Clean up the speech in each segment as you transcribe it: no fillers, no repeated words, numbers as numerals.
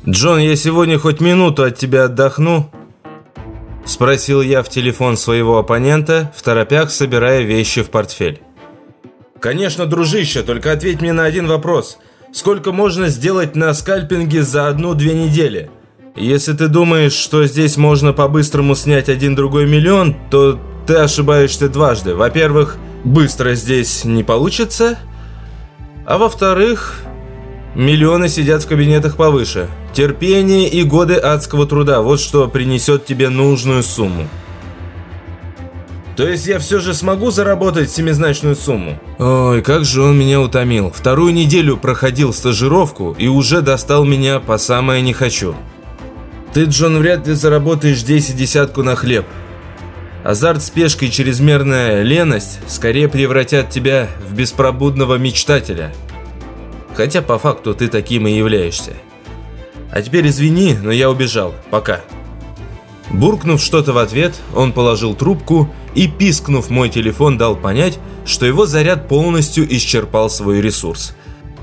«Джон, я сегодня хоть минуту от тебя отдохну?» Спросил я в телефон своего оппонента, второпях собирая вещи в портфель. «Конечно, дружище, только ответь мне на один вопрос. Сколько можно сделать на скальпинге за 1-2 недели? Если ты думаешь, что здесь можно по-быстрому снять 1-2 миллион, то ты ошибаешься дважды. Во-первых, быстро здесь не получится, а во-вторых, миллионы сидят в кабинетах повыше. Терпение и годы адского труда – вот что принесет тебе нужную сумму». «То есть я все же смогу заработать семизначную сумму?» Ой, как же он меня утомил. 2-ю неделю проходил стажировку и уже достал меня по самое не хочу. «Ты, Джон, вряд ли заработаешь здесь и десятку на хлеб. Азарт, спешка и чрезмерная леность скорее превратят тебя в беспробудного мечтателя. Хотя по факту ты таким и являешься. А теперь извини, но я убежал. Пока». Буркнув что-то в ответ, он положил трубку и, пискнув мой телефон, дал понять, что его заряд полностью исчерпал свой ресурс.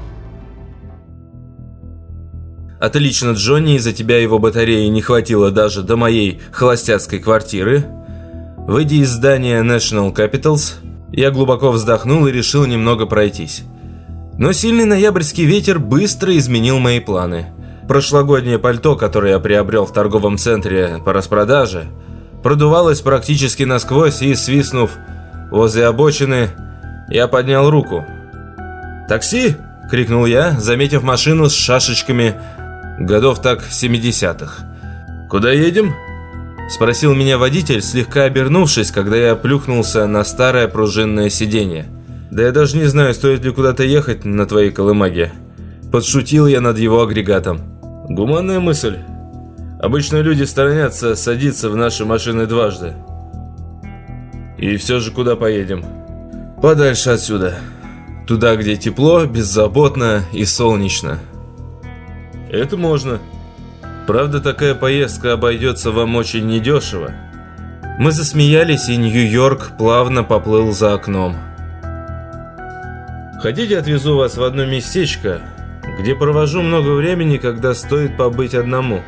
«Отлично, Джонни, из-за тебя его батареи не хватило даже до моей холостяцкой квартиры». Выйдя из здания National Capitals, я глубоко вздохнул и решил немного пройтись. Но сильный ноябрьский ветер быстро изменил мои планы. Прошлогоднее пальто, которое я приобрел в торговом центре по распродаже, продувалось практически насквозь, и, свистнув возле обочины, я поднял руку. «Такси!» – крикнул я, заметив машину с шашечками годов так 70-х. «Куда едем?» – спросил меня водитель, слегка обернувшись, когда я плюхнулся на старое пружинное сиденье. «Да я даже не знаю, стоит ли куда-то ехать на твоей колымаге». Подшутил я над его агрегатом. «Гуманная мысль. Обычно люди сторонятся садиться в наши машины дважды. И все же куда поедем?» «Подальше отсюда. Туда, где тепло, беззаботно и солнечно». «Это можно. Правда, такая поездка обойдется вам очень недешево». Мы засмеялись, и Нью-Йорк плавно поплыл за окном. «Хотите, отвезу вас в одно местечко, где провожу много времени, когда стоит побыть одному?»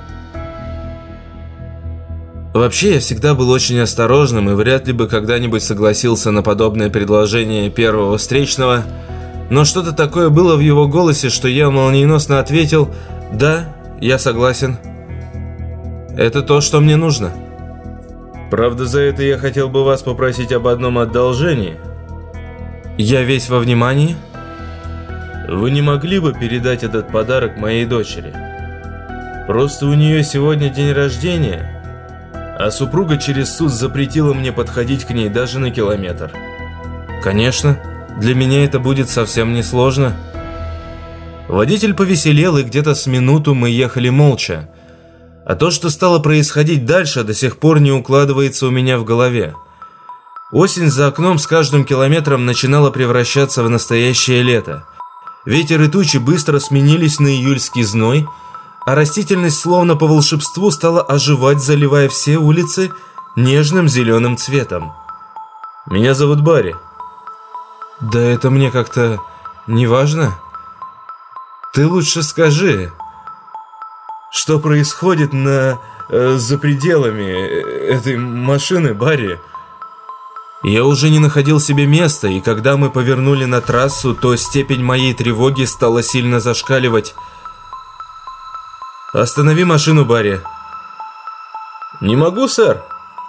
Вообще, я всегда был очень осторожным и вряд ли бы когда-нибудь согласился на подобное предложение первого встречного, но что-то такое было в его голосе, что я молниеносно ответил: «Да, я согласен. Это то, что мне нужно». «Правда, за это я хотел бы вас попросить об одном одолжении». «Я весь во внимании». «Вы не могли бы передать этот подарок моей дочери? Просто у нее сегодня день рождения, а супруга через суд запретила мне подходить к ней даже на километр». «Конечно, для меня это будет совсем несложно». Водитель повеселел, и где-то с минуту мы ехали молча. А то, что стало происходить дальше, до сих пор не укладывается у меня в голове. Осень за окном с каждым километром начинала превращаться в настоящее лето. Ветер и тучи быстро сменились на июльский зной, а растительность словно по волшебству стала оживать, заливая все улицы нежным зеленым цветом. «Меня зовут Барри». «Да это мне как-то не важно. Ты лучше скажи, что происходит за пределами этой машины, Барри?» Я уже не находил себе места, и когда мы повернули на трассу, то степень моей тревоги стала сильно зашкаливать. «Останови машину, Барри». «Не могу, сэр».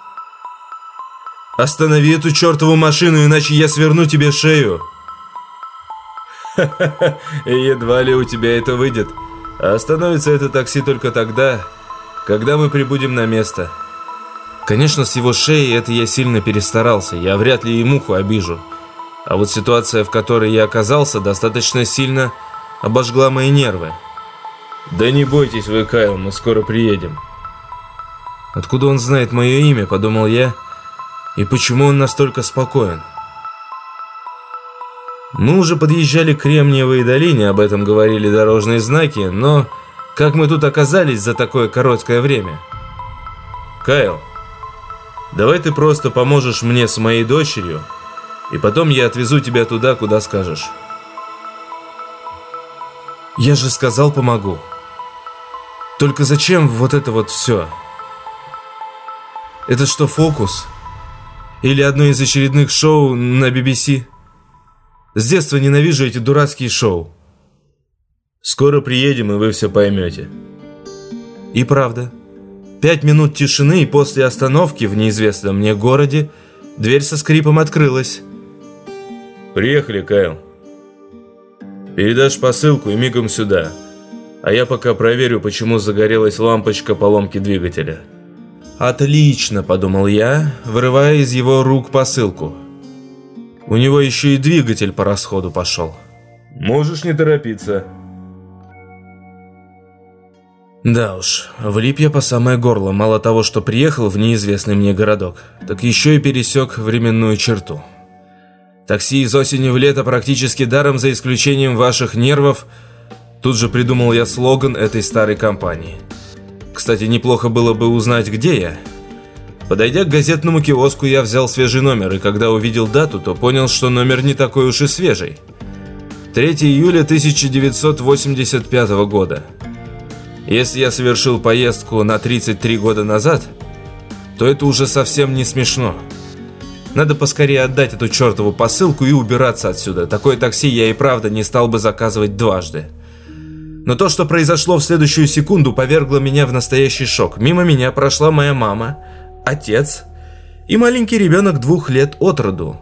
«Останови эту чертову машину, иначе я сверну тебе шею». «Ха-ха-ха, едва ли у тебя это выйдет. А остановится это такси только тогда, когда мы прибудем на место». Конечно, с его шеей это я сильно перестарался, я вряд ли и муху обижу. А вот ситуация, в которой я оказался, достаточно сильно обожгла мои нервы. «Да не бойтесь вы, Кайл, мы скоро приедем». Откуда он знает мое имя, подумал я, и почему он настолько спокоен? Мы уже подъезжали к Кремниевой долине, об этом говорили дорожные знаки, но как мы тут оказались за такое короткое время? «Кайл, давай ты просто поможешь мне с моей дочерью, и потом я отвезу тебя туда, куда скажешь». «Я же сказал, помогу». Только зачем вот это вот все? Это что, фокус? Или одно из очередных шоу на BBC? С детства ненавижу эти дурацкие шоу. Скоро приедем, и вы все поймете. И правда. 5 минут тишины, и после остановки в неизвестном мне городе дверь со скрипом открылась. Приехали, Кайл. Передашь посылку и мигом сюда. А я пока проверю, почему загорелась лампочка поломки двигателя. Отлично, подумал я, вырывая из его рук посылку. У него еще и двигатель по расходу пошел. Можешь не торопиться. Да уж, влип я по самое горло. Мало того, что приехал в неизвестный мне городок, так еще и пересек временную черту. Такси из осени в лето практически даром, за исключением ваших нервов. Тут же придумал я слоган этой старой компании. Кстати, неплохо было бы узнать, где я. Подойдя к газетному киоску, я взял свежий номер, и когда увидел дату, то понял, что номер не такой уж и свежий. 3 июля 1985 года. Если я совершил поездку на 33 года назад, то это уже совсем не смешно. Надо поскорее отдать эту чертову посылку и убираться отсюда. Такое такси я и правда не стал бы заказывать дважды. Но то, что произошло в следующую секунду, повергло меня в настоящий шок. Мимо меня прошла моя мама, отец и маленький ребенок 2 лет от роду.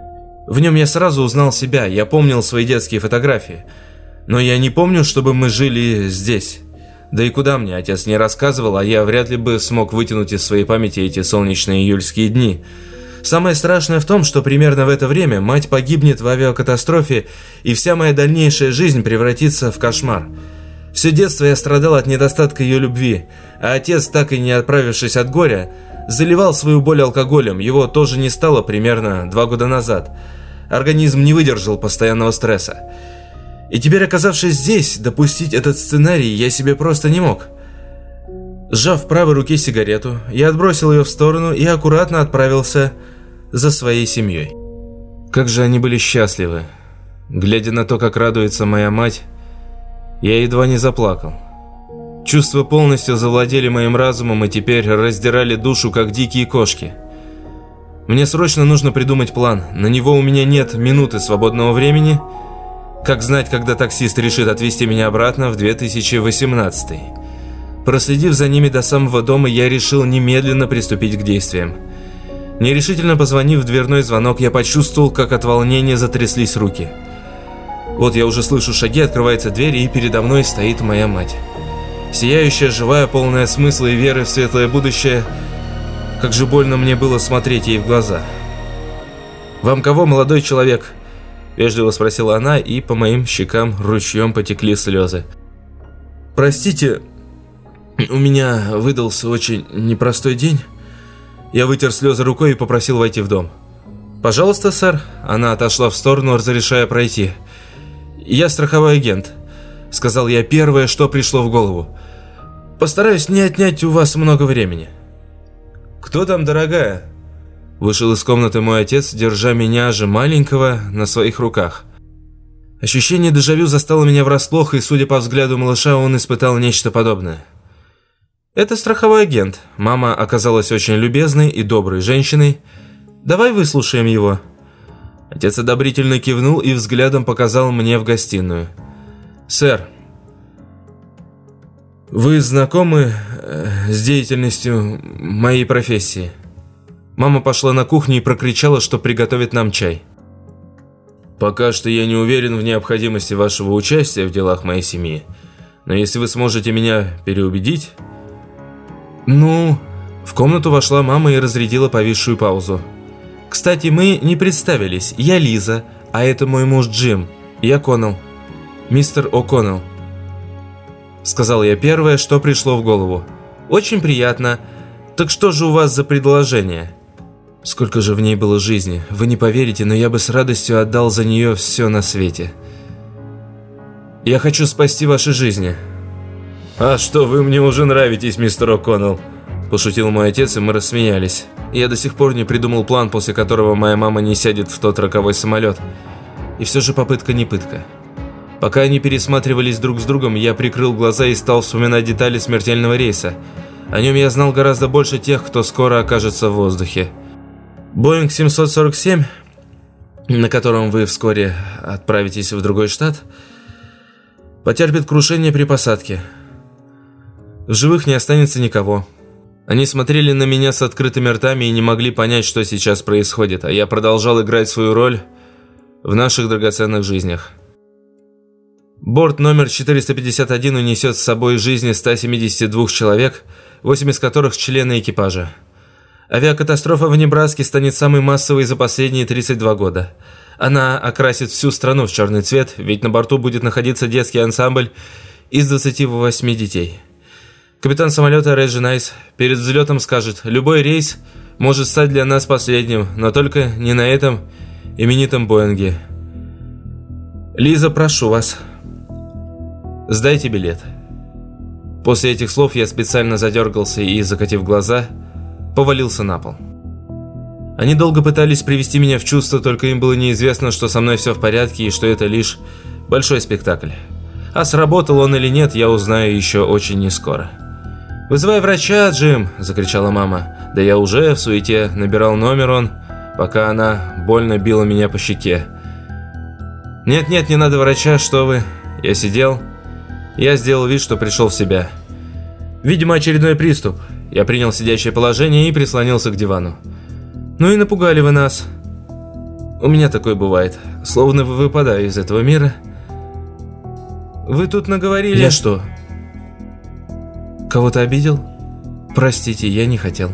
В нем я сразу узнал себя, я помнил свои детские фотографии. Но я не помню, чтобы мы жили здесь. Да и куда мне, отец не рассказывал, а я вряд ли бы смог вытянуть из своей памяти эти солнечные июльские дни. Самое страшное в том, что примерно в это время мать погибнет в авиакатастрофе, и вся моя дальнейшая жизнь превратится в кошмар. Все детство я страдал от недостатка ее любви, а отец, так и не отправившись от горя, заливал свою боль алкоголем. Его тоже не стало примерно 2 года назад. Организм не выдержал постоянного стресса. И теперь, оказавшись здесь, допустить этот сценарий я себе просто не мог. Сжав в правой руке сигарету, я отбросил ее в сторону и аккуратно отправился за своей семьей. Как же они были счастливы. Глядя на то, как радуется моя мать, я едва не заплакал. Чувства полностью завладели моим разумом и теперь раздирали душу, как дикие кошки. Мне срочно нужно придумать план. На него у меня нет минуты свободного времени. Как знать, когда таксист решит отвезти меня обратно в 2018. Проследив за ними до самого дома, я решил немедленно приступить к действиям. Нерешительно позвонив в дверной звонок, я почувствовал, как от волнения затряслись руки. Вот я уже слышу шаги, открывается дверь, и передо мной стоит моя мать. Сияющая, живая, полная смысла и веры в светлое будущее. Как же больно мне было смотреть ей в глаза. «Вам кого, молодой человек?» – вежливо спросила она, и по моим щекам ручьем потекли слезы. «Простите, у меня выдался очень непростой день». Я вытер слезы рукой и попросил войти в дом. «Пожалуйста, сэр». Она отошла в сторону, разрешая пройти. «Я страховой агент», – сказал я первое, что пришло в голову. «Постараюсь не отнять у вас много времени». «Кто там, дорогая?» Вышел из комнаты мой отец, держа меня же маленького на своих руках. Ощущение дежавю застало меня врасплох, и, судя по взгляду малыша, он испытал нечто подобное. «Это страховой агент. Мама оказалась очень любезной и доброй женщиной. Давай выслушаем его». Отец одобрительно кивнул и взглядом показал мне в гостиную. «Сэр, вы знакомы с деятельностью моей профессии?» Мама пошла на кухню и прокричала, что приготовит нам чай. «Пока что я не уверен в необходимости вашего участия в делах моей семьи, но если вы сможете меня переубедить...» «Ну...» В комнату вошла мама и разрядила повисшую паузу. «Кстати, мы не представились. Я Лиза, а это мой муж Джим. Я Коннелл. Мистер О'Коннелл», — сказал я первое, что пришло в голову. «Очень приятно. Так что же у вас за предложение?» Сколько же в ней было жизни. Вы не поверите, но я бы с радостью отдал за нее все на свете. «Я хочу спасти ваши жизни». «А что, вы мне уже нравитесь, мистер О'Коннелл», – пошутил мой отец, и мы рассмеялись. Я до сих пор не придумал план, после которого моя мама не сядет в тот роковой самолет. И все же попытка не пытка. Пока они пересматривались друг с другом, я прикрыл глаза и стал вспоминать детали смертельного рейса. О нем я знал гораздо больше тех, кто скоро окажется в воздухе. Боинг 747, на котором вы вскоре отправитесь в другой штат, потерпит крушение при посадке. В живых не останется никого. Они смотрели на меня с открытыми ртами и не могли понять, что сейчас происходит, а я продолжал играть свою роль в наших драгоценных жизнях. Борт номер 451 унесет с собой жизни 172 человек, 8 из которых члены экипажа. Авиакатастрофа в Небраске станет самой массовой за последние 32 года. Она окрасит всю страну в черный цвет, ведь на борту будет находиться детский ансамбль из 28 детей. Капитан самолета Реджи Найс перед взлетом скажет: «Любой рейс может стать для нас последним, но только не на этом именитом Боинге. Лиза, прошу вас, сдайте билет». После этих слов я специально задергался и, закатив глаза, повалился на пол. Они долго пытались привести меня в чувство, только им было неизвестно, что со мной все в порядке и что это лишь большой спектакль. А сработал он или нет, я узнаю еще очень нескоро. «Вызывай врача, Джим!» – закричала мама. Да я уже в суете набирал номер он, пока она больно била меня по щеке. «Нет, не надо врача, что вы!» Я сидел. Я сделал вид, что пришел в себя. Видимо, очередной приступ. Я принял сидящее положение и прислонился к дивану. «Ну и напугали вы нас!» У меня такое бывает, словно выпадаю из этого мира. «Вы тут наговорили...» «Я что, кого-то обидел? Простите, я не хотел».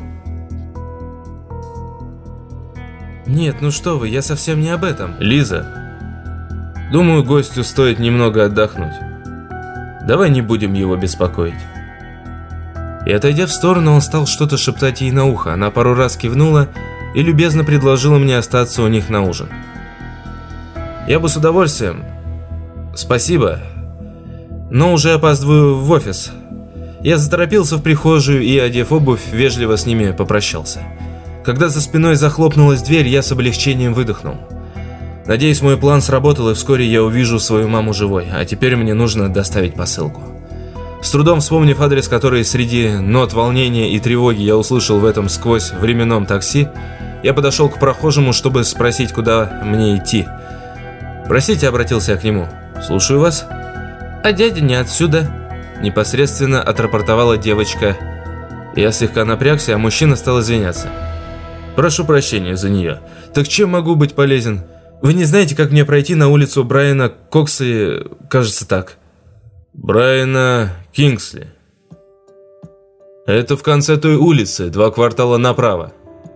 «Нет, ну что вы, я совсем не об этом». «Лиза, думаю, гостю стоит немного отдохнуть. Давай не будем его беспокоить». И отойдя в сторону, он стал что-то шептать ей на ухо. Она пару раз кивнула и любезно предложила мне остаться у них на ужин. «Я бы с удовольствием. Спасибо. Но уже опаздываю в офис». Я заторопился в прихожую и, одев обувь, вежливо с ними попрощался. Когда за спиной захлопнулась дверь, я с облегчением выдохнул. Надеюсь, мой план сработал, и вскоре я увижу свою маму живой, а теперь мне нужно доставить посылку. С трудом вспомнив адрес, который среди нот волнения и тревоги я услышал в этом сквозь временном такси, я подошел к прохожему, чтобы спросить, куда мне идти. «Простите», — обратился я к нему. «Слушаю вас». «А дядя не отсюда», — непосредственно отрапортовала девочка. Я слегка напрягся, а мужчина стал извиняться. «Прошу прощения за нее. Так чем могу быть полезен? Вы не знаете, как мне пройти на улицу Брайана Коксли, кажется так». «Брайана Кингсли. Это в конце той улицы, 2 квартала направо».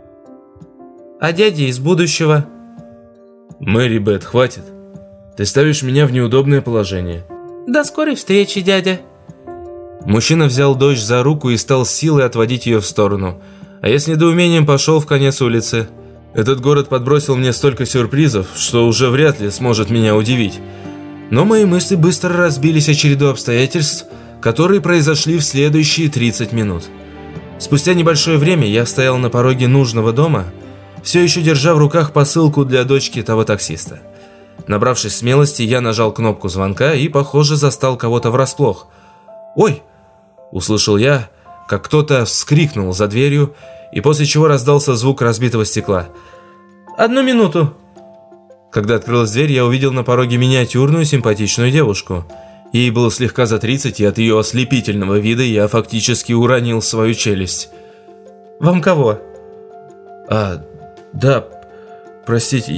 «А дядя из будущего?» «Мэри Бет, хватит. Ты ставишь меня в неудобное положение». «До скорой встречи, дядя». Мужчина взял дочь за руку и стал с силой отводить ее в сторону, а я с недоумением пошел в конец улицы. Этот город подбросил мне столько сюрпризов, что уже вряд ли сможет меня удивить. Но мои мысли быстро разбились о череду обстоятельств, которые произошли в следующие 30 минут. Спустя небольшое время я стоял на пороге нужного дома, все еще держа в руках посылку для дочки того таксиста. Набравшись смелости, я нажал кнопку звонка и, похоже, застал кого-то врасплох. «Ой!» – услышал я, как кто-то вскрикнул за дверью, и после чего раздался звук разбитого стекла. «Одну минуту!» Когда открылась дверь, я увидел на пороге миниатюрную симпатичную девушку. Ей было слегка за 30, и от ее ослепительного вида я фактически уронил свою челюсть. «Вам кого?» Да, простите,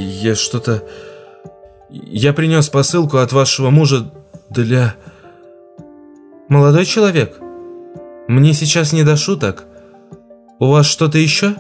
я принес посылку от вашего мужа для...» «Молодой человек, мне сейчас не до шуток. У вас что-то еще?»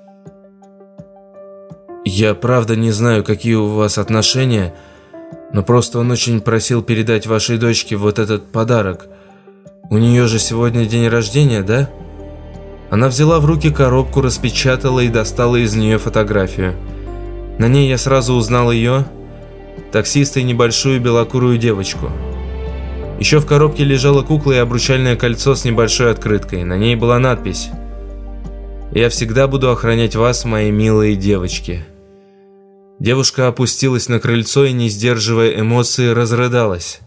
«Я правда не знаю, какие у вас отношения, но просто он очень просил передать вашей дочке вот этот подарок. У нее же сегодня день рождения, да?» Она взяла в руки коробку, распечатала и достала из нее фотографию. На ней я сразу узнал ее, таксиста, и небольшую белокурую девочку. Еще в коробке лежала кукла и обручальное кольцо с небольшой открыткой. На ней была надпись: «Я всегда буду охранять вас, мои милые девочки». Девушка опустилась на крыльцо и, не сдерживая эмоций, разрыдалась.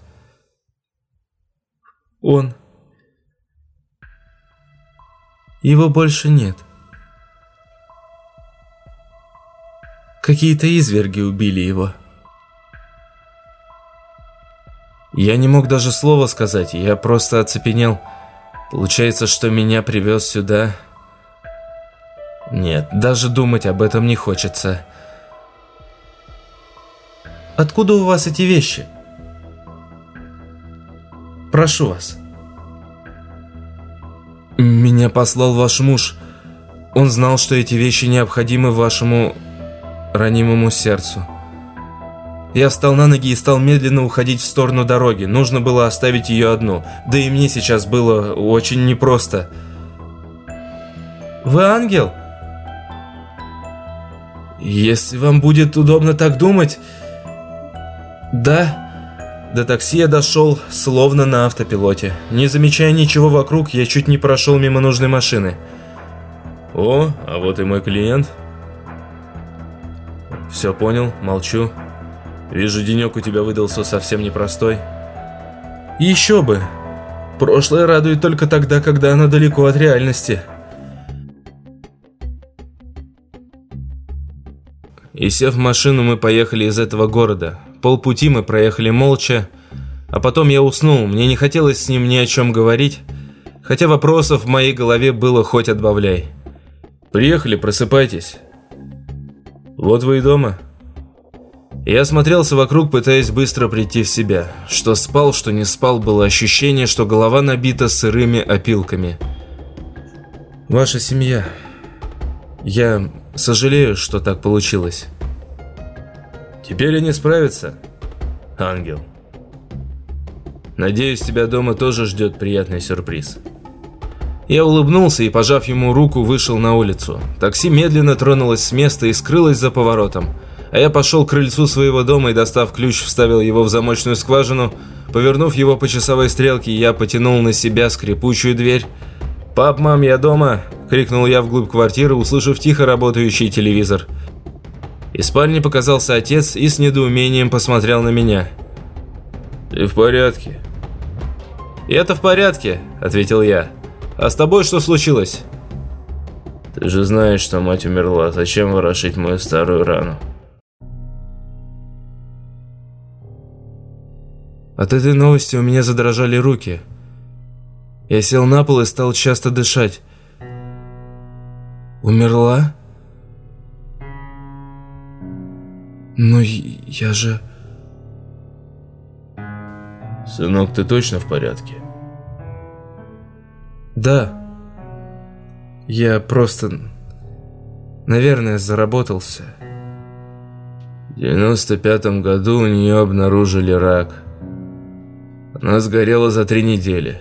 Он... Его больше нет. Какие-то изверги убили его. Я не мог даже слова сказать, я просто оцепенел. Получается, что меня привез сюда. Нет, даже думать об этом не хочется. Откуда у вас эти вещи? Прошу вас. Меня послал ваш муж. Он знал, что эти вещи необходимы вашему ранимому сердцу. Я встал на ноги и стал медленно уходить в сторону дороги. Нужно было оставить ее одну. Да и мне сейчас было очень непросто. Вы ангел? Если вам будет удобно так думать... Да. До такси я дошел, словно на автопилоте. Не замечая ничего вокруг, я чуть не прошел мимо нужной машины. О, а вот и мой клиент. Все понял, молчу. Вижу, денек у тебя выдался совсем непростой. Еще бы. Прошлое радует только тогда, когда оно далеко от реальности. И сев в машину, мы поехали из этого города. Полпути мы проехали молча, а потом я уснул. Мне не хотелось с ним ни о чем говорить, хотя вопросов в моей голове было хоть отбавляй. Приехали, просыпайтесь. Вот вы и дома. Я осмотрелся вокруг, пытаясь быстро прийти в себя. Что спал, что не спал, было ощущение, что голова набита сырыми опилками. Ваша семья. Я сожалею, что так получилось. Теперь они справятся, ангел. Надеюсь, тебя дома тоже ждет приятный сюрприз. Я улыбнулся и, пожав ему руку, вышел на улицу. Такси медленно тронулось с места и скрылось за поворотом. А я пошел к крыльцу своего дома и, достав ключ, вставил его в замочную скважину. Повернув его по часовой стрелке, я потянул на себя скрипучую дверь. «Пап, мам, я дома!» – крикнул я вглубь квартиры, услышав тихо работающий телевизор. Из спальни показался отец и с недоумением посмотрел на меня. «Ты в порядке?» «Я-то в порядке», – ответил я. «А с тобой что случилось?» «Ты же знаешь, что мать умерла. Зачем ворошить мою старую рану?» От этой новости у меня задрожали руки. Я сел на пол и стал часто дышать. «Умерла? Но я же...» «Сынок, ты точно в порядке?» «Да. Я просто... наверное, заработался». В 95-м году у нее обнаружили рак. Она сгорела за 3 недели.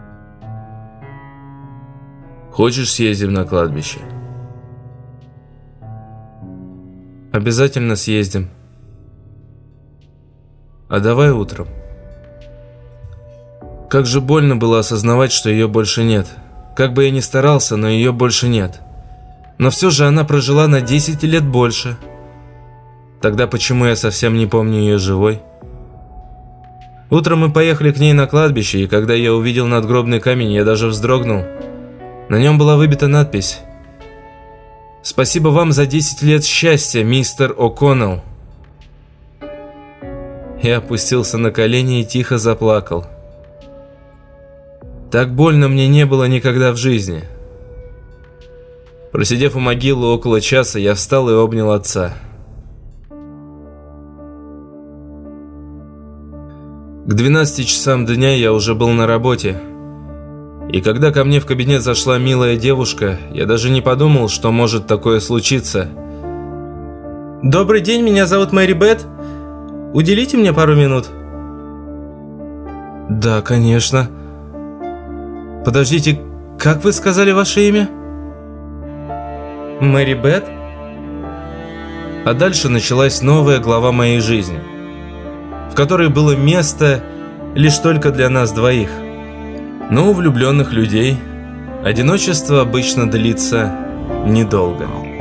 Хочешь, съездим на кладбище? Обязательно съездим. А давай утром. Как же больно было осознавать, что ее больше нет. Как бы я ни старался, но ее больше нет. Но все же она прожила на 10 лет больше. Тогда почему я совсем не помню ее живой? Утром мы поехали к ней на кладбище, и когда я увидел надгробный камень, я даже вздрогнул. На нем была выбита надпись: «Спасибо вам за 10 лет счастья, мистер О'Коннелл». Я опустился на колени и тихо заплакал. Так больно мне не было никогда в жизни. Просидев у могилы около часа, я встал и обнял отца. К 12 часам дня я уже был на работе. И когда ко мне в кабинет зашла милая девушка, я даже не подумал, что может такое случиться. «Добрый день, меня зовут Мэри Бет. Уделите мне пару минут?» «Да, конечно. Подождите, как вы сказали ваше имя?» «Мэри Бет?» А дальше началась новая глава моей жизни, в которой было место лишь только для нас двоих. Но у влюбленных людей одиночество обычно длится недолго.